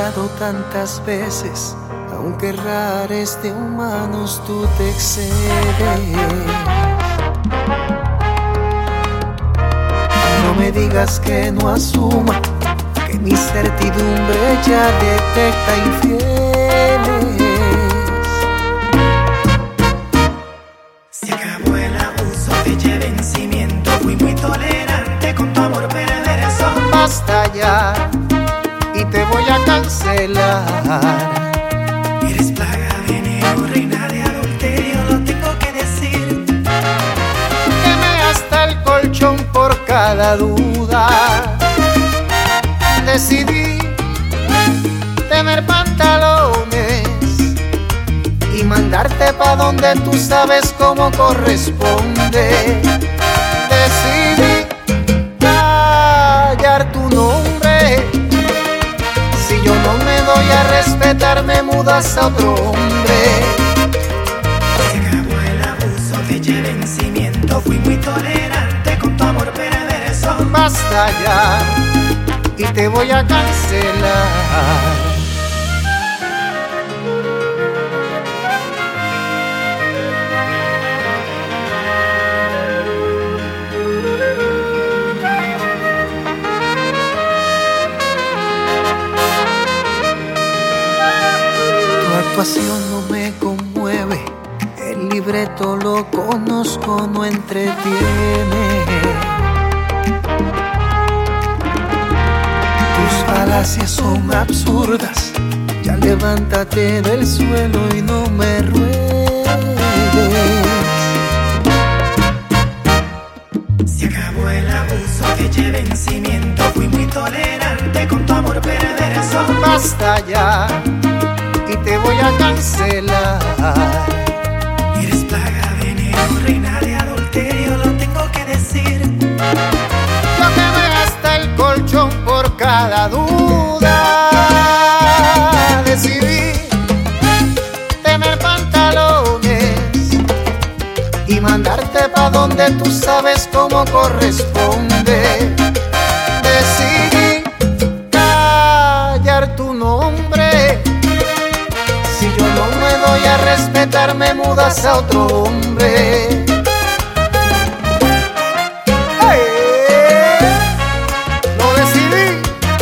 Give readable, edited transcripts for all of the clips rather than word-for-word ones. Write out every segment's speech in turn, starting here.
fallado tantas veces, aunque errares de humanos tú te excedes. No me digas que no asuma que mi certidumbre ya detecta infieles. Se acabó el abuso, fecha de vencimiento. Fui muy tolerante con tu amor perverso. Basta ya y te voy a cancelar. Eres plaga, veneno, reina de adulterio, lo tengo que decir. Quemé hasta el colchón por cada duda. Decidí tener pantalones y mandarte pa' donde tú sabes cómo corresponde. Decidí callar tu nombre. Si yo no me doy a respetar, me mudas a otro hombre. Se acabó el abuso, fecha de vencimiento. Fui muy tolerante con tu amor perverso. Basta ya y te voy a cancelar. Tu actuación no me conmueve, el libreto lo conozco, no entretiene. Tus falacias son absurdas, ya levántate del suelo y no me ruegues. Se acabó el abuso, fecha de vencimiento. Fui muy tolerante con tu amor perverso. Basta ya y te voy a cancelar. Eres plaga, veneno, reina de adulterio, lo tengo que decir. Yo quemé hasta el colchón por cada duda. Decidí tener pantalones y mandarte pa' donde tú sabes cómo corresponde. Decidí callar tu nombre. Si yo no me doy a respetar, me mudas a otro hombre. Lo decidí.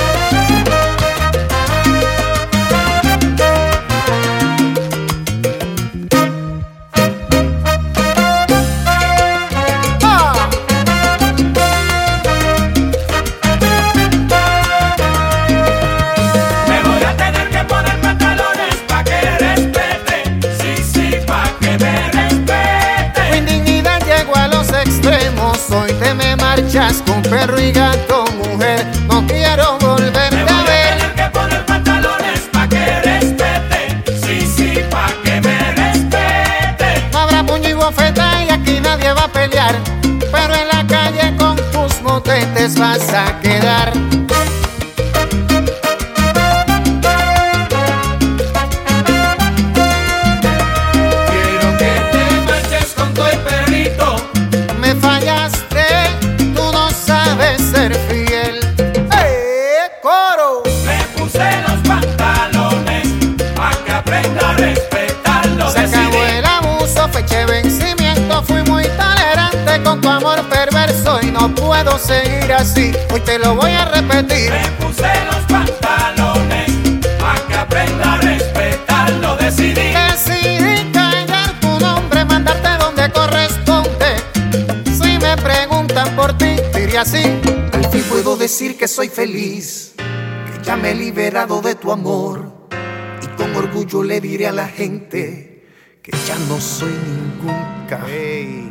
Me voy a tener que poner pantalones pa' que respete. Sí, sí, pa' que me respete. Tu indignidad llegó a los extremos. Hoy te me marchas con perro y gato, mujer. No quiero Me volverte voy a a ver. tener que poner pantalones pa' que respete. Sí, sí, pa' que me respete. No habrá puño y bofeta y aquí nadie va a pelear, pero en la calle con tus motetes vas a quedar. Quiero que te marches con tu perrito. Me fallaste, tú no sabes ser fiel. ¡Coro! Me puse los pantalones pa' que aprenda a respetarlo. Se acabó el abuso, fecha de vencimiento. Fui muy tolerante con tu amor perverso y no puedo seguir así. Hoy te lo voy a repetir. Me puse los pantalones pa' que aprenda a respetarlo. Decidí. Decidí callar tu nombre, mandarte donde corresponde. Si me preguntan por ti, diré así: al fin puedo decir que soy feliz, que ya me he liberado de tu amor. Y con orgullo le diré a la gente que ya no soy ningún café.